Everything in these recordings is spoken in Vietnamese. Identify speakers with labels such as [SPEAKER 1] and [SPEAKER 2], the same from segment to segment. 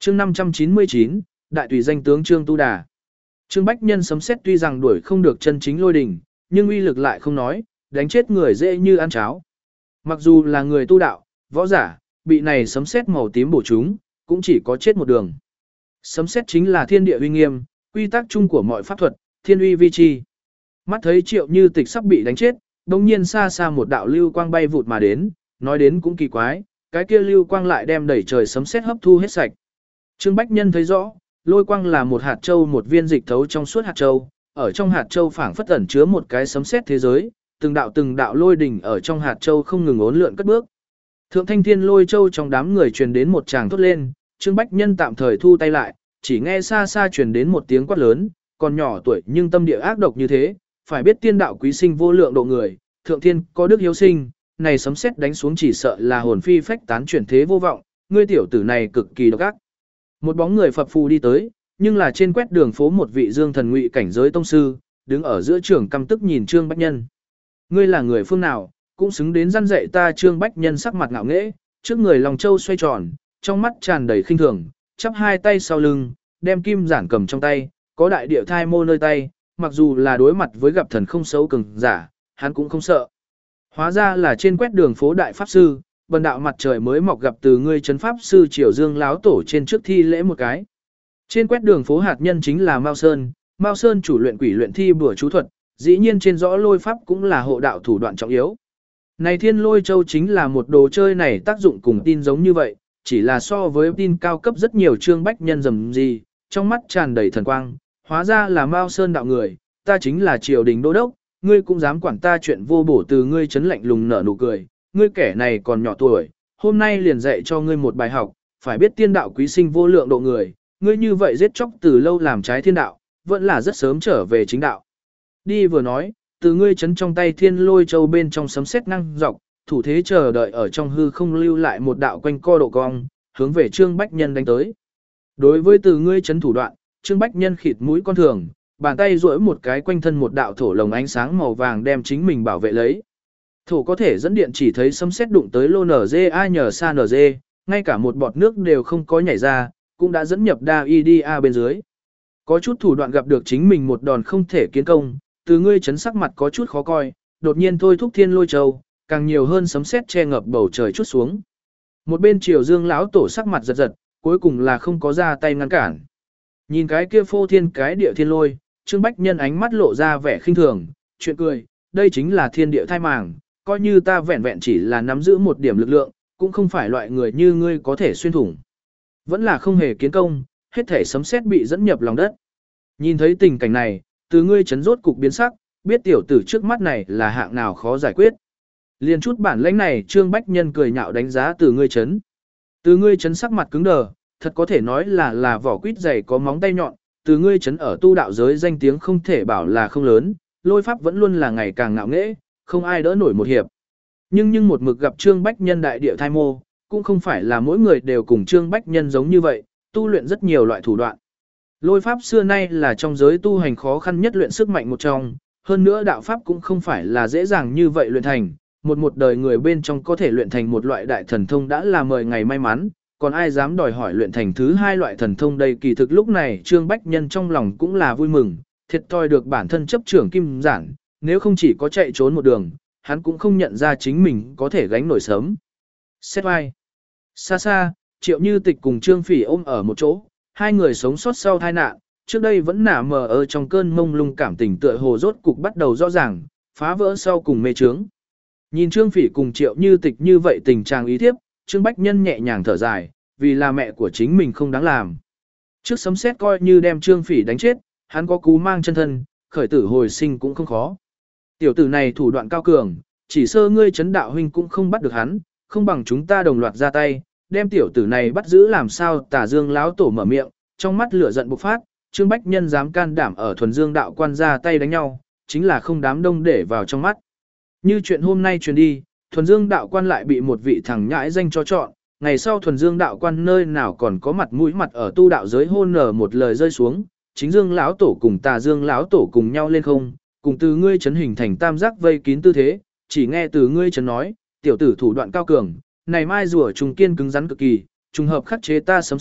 [SPEAKER 1] Chương 599, đại tùy danh tướng Trương Tu Đà. Trương Bách Nhân sấm sét tuy rằng đuổi không được chân chính lôi đỉnh, nhưng uy lực lại không nói, đánh chết người dễ như ăn cháo. Mặc dù là người tu đạo, võ giả, bị này sấm sét màu tím bổ chúng, cũng chỉ có chết một đường. Sấm sét chính là thiên địa uy nghiêm, quy tắc chung của mọi pháp thuật, thiên uy vi chi. Mắt thấy Triệu Như Tịch sắp bị đánh chết, đột nhiên xa xa một đạo lưu quang bay vụt mà đến, nói đến cũng kỳ quái, cái kia lưu quang lại đem đẩy trời sấm sét hấp thu hết sạch. Trương Bách Nhân thấy rõ, lôi quang là một hạt châu, một viên dịch thấu trong suốt hạt châu, ở trong hạt châu phảng phất ẩn chứa một cái sấm sét thế giới, từng đạo lôi đỉnh ở trong hạt châu không ngừng uốn lượn cất bước. Thượng Thanh Thiên Lôi Châu trong đám người truyền đến một tràng thốt lên, Trương Bách Nhân tạm thời thu tay lại, chỉ nghe xa xa truyền đến một tiếng quát lớn, còn nhỏ tuổi nhưng tâm địa ác độc như thế, phải biết tiên đạo quý sinh vô lượng độ người, thượng thiên có đức hiếu sinh, này sấm sét đánh xuống chỉ sợ là hồn phi phách tán chuyển thế vô vọng, ngươi tiểu tử này cực kỳ độc ác. Một bóng người phập phù đi tới, nhưng là trên quét đường phố một vị dương thần ngụy cảnh giới tông sư, đứng ở giữa trường căm tức nhìn Trương Bách Nhân. Ngươi là người phương nào, cũng xứng đến răn dạy ta. Trương Bách Nhân sắc mặt ngạo nghễ, trước người lòng châu xoay tròn, trong mắt tràn đầy khinh thường, chắp hai tay sau lưng, đem kim giản cầm trong tay, có đại địa thai mô nơi tay, mặc dù là đối mặt với gặp thần không xấu cường giả, hắn cũng không sợ. Hóa ra là trên quét đường phố đại pháp sư, bần đạo mặt trời mới mọc gặp từ ngươi trấn pháp sư Triều Dương láo tổ trên trước thi lễ một cái. Trên quét đường phố hạt nhân chính là Mao Sơn chủ luyện quỷ luyện thi bùa chú thuật, dĩ nhiên trên rõ lôi pháp cũng là hộ đạo thủ đoạn trọng yếu. Này Thiên Lôi Châu chính là một đồ chơi này tác dụng cùng tin giống như vậy, chỉ là so với tin cao cấp rất nhiều. Trương Bách Nhân rầm gì, trong mắt tràn đầy thần quang, hóa ra là Mao Sơn đạo người, ta chính là triều đình đô đốc, ngươi cũng dám quản ta chuyện vô bổ. Từ ngươi chấn lạnh lùng nở nụ cười, ngươi kẻ này còn nhỏ tuổi, hôm nay liền dạy cho ngươi một bài học, phải biết tiên đạo quý sinh vô lượng độ người, ngươi như vậy giết chóc từ lâu làm trái thiên đạo, vẫn là rất sớm trở về chính đạo. Đi vừa nói, từ ngươi chấn trong tay Thiên Lôi Châu bên trong sấm sét năng dọc, thủ thế chờ đợi ở trong hư không lưu lại một đạo quanh co độ cong, hướng về Trương Bách Nhân đánh tới. Đối với từ ngươi chấn thủ đoạn, Trương Bách Nhân khịt mũi con thường, bàn tay duỗi một cái quanh thân một đạo thổ lồng ánh sáng màu vàng đem chính mình bảo vệ lấy. Thổ có thể dẫn điện, chỉ thấy sấm sét đụng tới lô NGA nhờ xa NG, ngay cả một bọt nước đều không có nhảy ra, cũng đã dẫn nhập đa IDA bên dưới. Có chút thủ đoạn gặp được chính mình một đòn không thể kiến công, từ ngươi chấn sắc mặt có chút khó coi, đột nhiên thôi thúc Thiên Lôi Châu, càng nhiều hơn sấm sét che ngập bầu trời chút xuống. Một bên Triều Dương lão tổ sắc mặt giật giật, cuối cùng là không có ra tay ngăn cản. Nhìn cái kia phô thiên cái địa thiên lôi, Trương Bách Nhân ánh mắt lộ ra vẻ khinh thường, chuyện cười, đây chính là thiên địa thai màng, coi như ta vẹn vẹn chỉ là nắm giữ một điểm lực lượng, cũng không phải loại người như ngươi có thể xuyên thủng. Vẫn là không hề kiến công, hết thể sấm sét bị dẫn nhập lòng đất. Nhìn thấy tình cảnh này, từ ngươi chấn rốt cục biến sắc, biết tiểu tử trước mắt này là hạng nào khó giải quyết. Liên chút bản lãnh này, Trương Bách Nhân cười nhạo đánh giá từ ngươi chấn. Từ ngươi chấn sắc mặt cứng đờ, thật có thể nói là vỏ quýt dày có móng tay nhọn, từ ngươi chấn ở tu đạo giới danh tiếng không thể bảo là không lớn, lôi pháp vẫn luôn là ngày càng ngạo nghễ, không ai đỡ nổi một hiệp. Nhưng một mực gặp Trương Bách Nhân đại địa thai mô, cũng không phải là mỗi người đều cùng Trương Bách Nhân giống như vậy, tu luyện rất nhiều loại thủ đoạn. Lôi pháp xưa nay là trong giới tu hành khó khăn nhất luyện sức mạnh một trong, hơn nữa đạo pháp cũng không phải là dễ dàng như vậy luyện thành, một đời người bên trong có thể luyện thành một loại đại thần thông đã là mời ngày may mắn, còn ai dám đòi hỏi luyện thành thứ hai loại thần thông đây. Kỳ thực lúc này Trương Bách Nhân trong lòng cũng là vui mừng, thiệt thòi được bản thân chấp trưởng kim giản, nếu không chỉ có chạy trốn một đường, hắn cũng không nhận ra chính mình có thể gánh nổi sớm. Xét vai. Xa xa, Triệu Như Tịch cùng Trương Phỉ ôm ở một chỗ, hai người sống sót sau tai nạn, trước đây vẫn nả mờ ở trong cơn mông lung cảm tình tựa hồ rốt cục bắt đầu rõ ràng, phá vỡ sau cùng mê trướng. Nhìn Trương Phỉ cùng Triệu Như Tịch như vậy tình trạng ý thiếp, Trương Bách Nhân nhẹ nhàng thở dài, vì là mẹ của chính mình không đáng làm. Trước sấm sét coi như đem Trương Phỉ đánh chết, hắn có cú mang chân thân, khởi tử hồi sinh cũng không khó. Tiểu tử này thủ đoạn cao cường, chỉ sơ ngươi chấn đạo huynh cũng không bắt được hắn, không bằng chúng ta đồng loạt ra tay, đem tiểu tử này bắt giữ. Làm sao? Tả Dương lão tổ mở miệng, trong mắt lửa giận bộc phát, Trương Bách Nhân dám can đảm ở Thuần Dương đạo quan ra tay đánh nhau, chính là không đám đông để vào trong mắt. Như chuyện hôm nay truyền đi, Thuần Dương đạo quan lại bị một vị thằng nhãi danh cho chọn, ngày sau Thuần Dương đạo quan nơi nào còn có mặt mũi mặt ở tu đạo giới hôn nở một lời rơi xuống, chính Dương lão tổ cùng Tà Dương lão tổ cùng nhau lên không, cùng từ ngươi chấn hình thành tam giác vây kín tư thế, chỉ nghe từ ngươi chấn nói, tiểu tử thủ đoạn cao cường, này mai rùa trùng kiên cứng rắn cực kỳ, trùng hợp khắc chế ta sấm sét,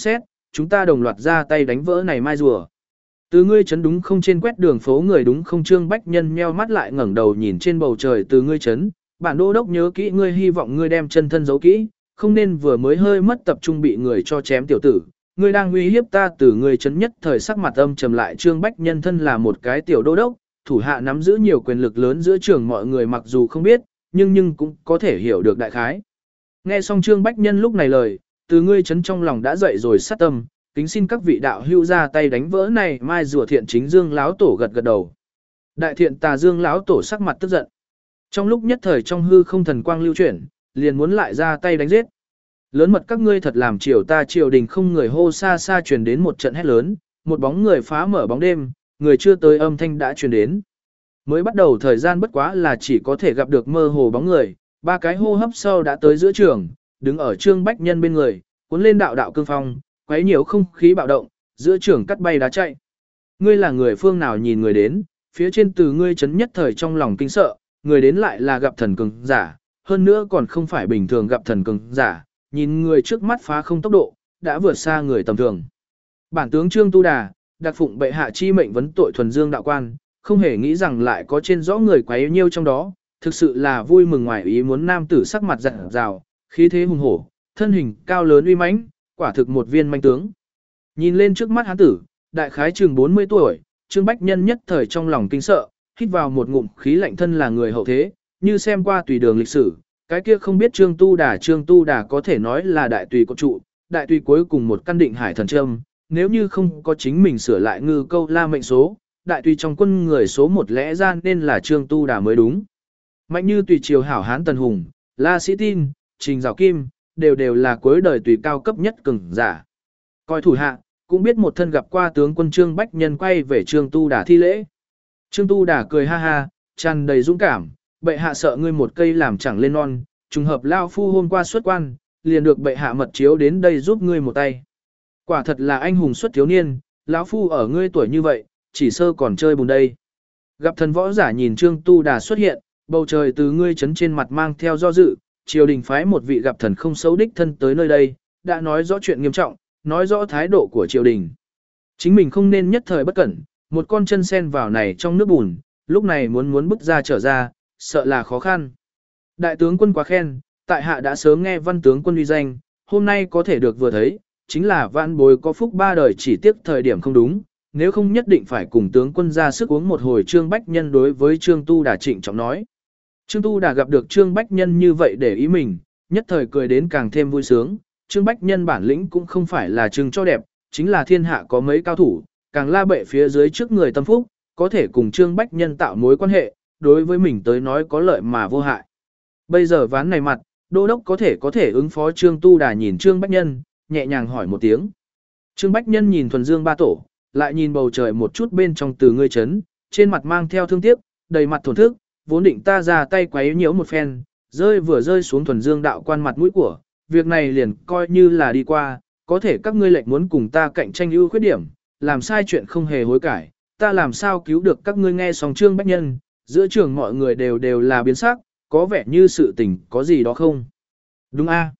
[SPEAKER 1] chúng ta đồng loạt ra tay đánh vỡ này mai rùa. Từ ngươi chấn đúng không trên quét đường phố người đúng không Trương Bách Nhân nheo mắt lại ngẩng đầu nhìn trên bầu trời từ ngươi chấn, bản đô đốc nhớ kỹ ngươi hy vọng ngươi đem chân thân giấu kỹ, không nên vừa mới hơi mất tập trung bị người cho chém tiểu tử. Ngươi đang uy hiếp ta từ ngươi chấn nhất thời sắc mặt âm trầm lại Trương Bách Nhân thân là một cái tiểu đô đốc, thủ hạ nắm giữ nhiều quyền lực lớn giữa trường mọi người mặc dù không biết, nhưng cũng có thể hiểu được đại khái. Nghe xong Trương Bách Nhân lúc này lời, từ ngươi chấn trong lòng đã dậy rồi sát tâm, kính xin các vị đạo hữu ra tay đánh vỡ này mai rùa thiện chính Dương lão tổ gật gật đầu. Đại thiện tà Dương lão tổ sắc mặt tức giận. Trong lúc nhất thời trong hư không thần quang lưu chuyển, liền muốn lại ra tay đánh giết. Lớn mật các ngươi thật làm triều đình không người hô xa xa truyền đến một trận hét lớn, một bóng người phá mở bóng đêm, người chưa tới âm thanh đã truyền đến. Mới bắt đầu thời gian bất quá là chỉ có thể gặp được mơ hồ bóng người, ba cái hô hấp sau đã tới giữa trường, đứng ở Trương Bách Nhân bên người, cuốn lên đạo đạo cương phong, quấy nhiều không khí bạo động, giữa trường cắt bay đá chạy. Ngươi là người phương nào nhìn người đến, phía trên từ ngươi chấn nhất thời trong lòng kinh sợ, người đến lại là gặp thần cường giả, hơn nữa còn không phải bình thường gặp thần cường giả, nhìn người trước mắt phá không tốc độ, đã vượt xa người tầm thường. Bản tướng Trương Tu Đà, đặc phụng bệ hạ chi mệnh vấn tội thuần dương đạo quan, không hề nghĩ rằng lại có trên rõ người quấy nhiêu trong đó, thực sự là vui mừng ngoài ý muốn nam tử sắc mặt rạng rào, khí thế hùng hổ, thân hình cao lớn uy mãnh, quả thực một viên manh tướng. Nhìn lên trước mắt hán tử, đại khái chừng 40 tuổi, Trương Bách Nhân nhất thời trong lòng kinh sợ, hít vào một ngụm khí lạnh thân là người hậu thế, như xem qua tùy đường lịch sử, cái kia không biết Trương Tu Đà có thể nói là đại tùy cột trụ, đại tùy cuối cùng một căn định hải thần châm, nếu như không có chính mình sửa lại ngư câu la mệnh số, đại tùy trong quân người số một lẽ ra nên là Trương Tu Đà mới đúng. Mạnh như tùy triều hảo hán Tần Hùng, La Sĩ Tin, Trình Giảo Kim, đều là cuối đời tùy cao cấp nhất cường giả. Coi thủ hạ, cũng biết một thân gặp qua tướng quân Trương Bách Nhân quay về Trương Tu Đà thi lễ. Trương Tu Đà cười ha ha, tràn đầy dũng cảm, bệ hạ sợ ngươi một cây làm chẳng lên non, trùng hợp lao phu hôm qua xuất quan, liền được bệ hạ mật chiếu đến đây giúp ngươi một tay. Quả thật là anh hùng xuất thiếu niên, lão phu ở ngươi tuổi như vậy, chỉ sơ còn chơi bùn đây. Gặp thần võ giả nhìn Trương Tu Đà xuất hiện, bầu trời từ ngươi chấn trên mặt mang theo do dự, triều đình phái một vị gặp thần không xấu đích thân tới nơi đây, đã nói rõ chuyện nghiêm trọng, nói rõ thái độ của triều đình. Chính mình không nên nhất thời bất cẩn, một con chân sen vào này trong nước bùn, lúc này muốn bước ra trở ra, sợ là khó khăn. Đại tướng quân quá khen, tại hạ đã sớm nghe văn tướng quân uy danh, hôm nay có thể được vừa thấy, chính là vạn bối có phúc ba đời chỉ tiếc thời điểm không đúng, nếu không nhất định phải cùng tướng quân ra sức uống một hồi. Trương Bách Nhân đối với Trương Tu Đà trịnh trọng nói. Trương Tu Đà gặp được Trương Bách Nhân như vậy để ý mình, nhất thời cười đến càng thêm vui sướng. Trương Bách Nhân bản lĩnh cũng không phải là trưng cho đẹp, chính là thiên hạ có mấy cao thủ, càng la bệ phía dưới trước người tâm phúc, có thể cùng Trương Bách Nhân tạo mối quan hệ, đối với mình tới nói có lợi mà vô hại. Bây giờ ván này mặt, đô đốc có thể ứng phó. Trương Tu Đà nhìn Trương Bách Nhân, nhẹ nhàng hỏi một tiếng. Trương Bách Nhân nhìn thuần dương ba tổ, lại nhìn bầu trời một chút bên trong từ ngươi chấn, trên mặt mang theo thương tiếc, đầy mặt thổn thức, vốn định ta ra tay quấy nhiễu một phen, rơi xuống thuần dương đạo quan mặt mũi của, việc này liền coi như là đi qua, có thể các ngươi lệnh muốn cùng ta cạnh tranh ưu khuyết điểm, làm sai chuyện không hề hối cải, ta làm sao cứu được các ngươi. Nghe xong Trương Bách Nhân, giữa trường mọi người đều là biến sắc, có vẻ như sự tình có gì đó không. Đúng a?